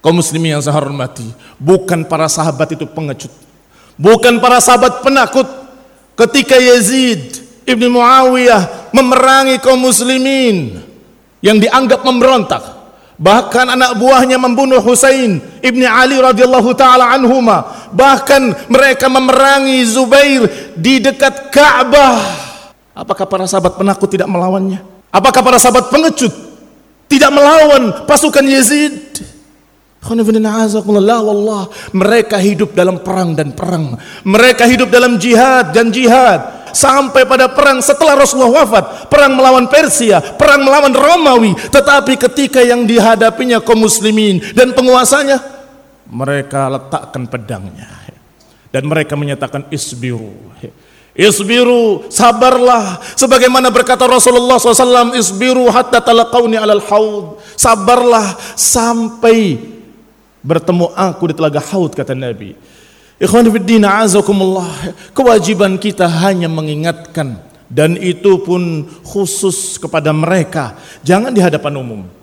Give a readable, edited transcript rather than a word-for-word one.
Kaum muslimin yang saya hormati, bukan para sahabat itu pengecut, bukan para sahabat penakut. Ketika Yazid ibn Muawiyah memerangi kaum muslimin yang dianggap memberontak, bahkan anak buahnya membunuh Husain ibn Ali radhiyallahu taala anhuma, bahkan mereka memerangi Zubair di dekat Ka'bah. Apakah para sahabat penakut tidak melawannya? Apakah para sahabat pengecut tidak melawan pasukan Yazid? Wallah, mereka hidup dalam perang dan perang, mereka hidup dalam jihad dan jihad, sampai pada perang setelah Rasulullah wafat, perang melawan Persia, perang melawan Romawi. Tetapi ketika yang dihadapinya kaum muslimin dan penguasanya, mereka letakkan pedangnya dan mereka menyatakan isbiru, isbiru, sabarlah, sebagaimana berkata Rasulullah SAW, isbiru hatta talaqawni alal haud, sabarlah sampai bertemu aku di telaga haud, kata Nabi. Ikhwan fiddin, a'azakumullah, kewajiban kita hanya mengingatkan, dan itu pun khusus kepada mereka, jangan di hadapan umum.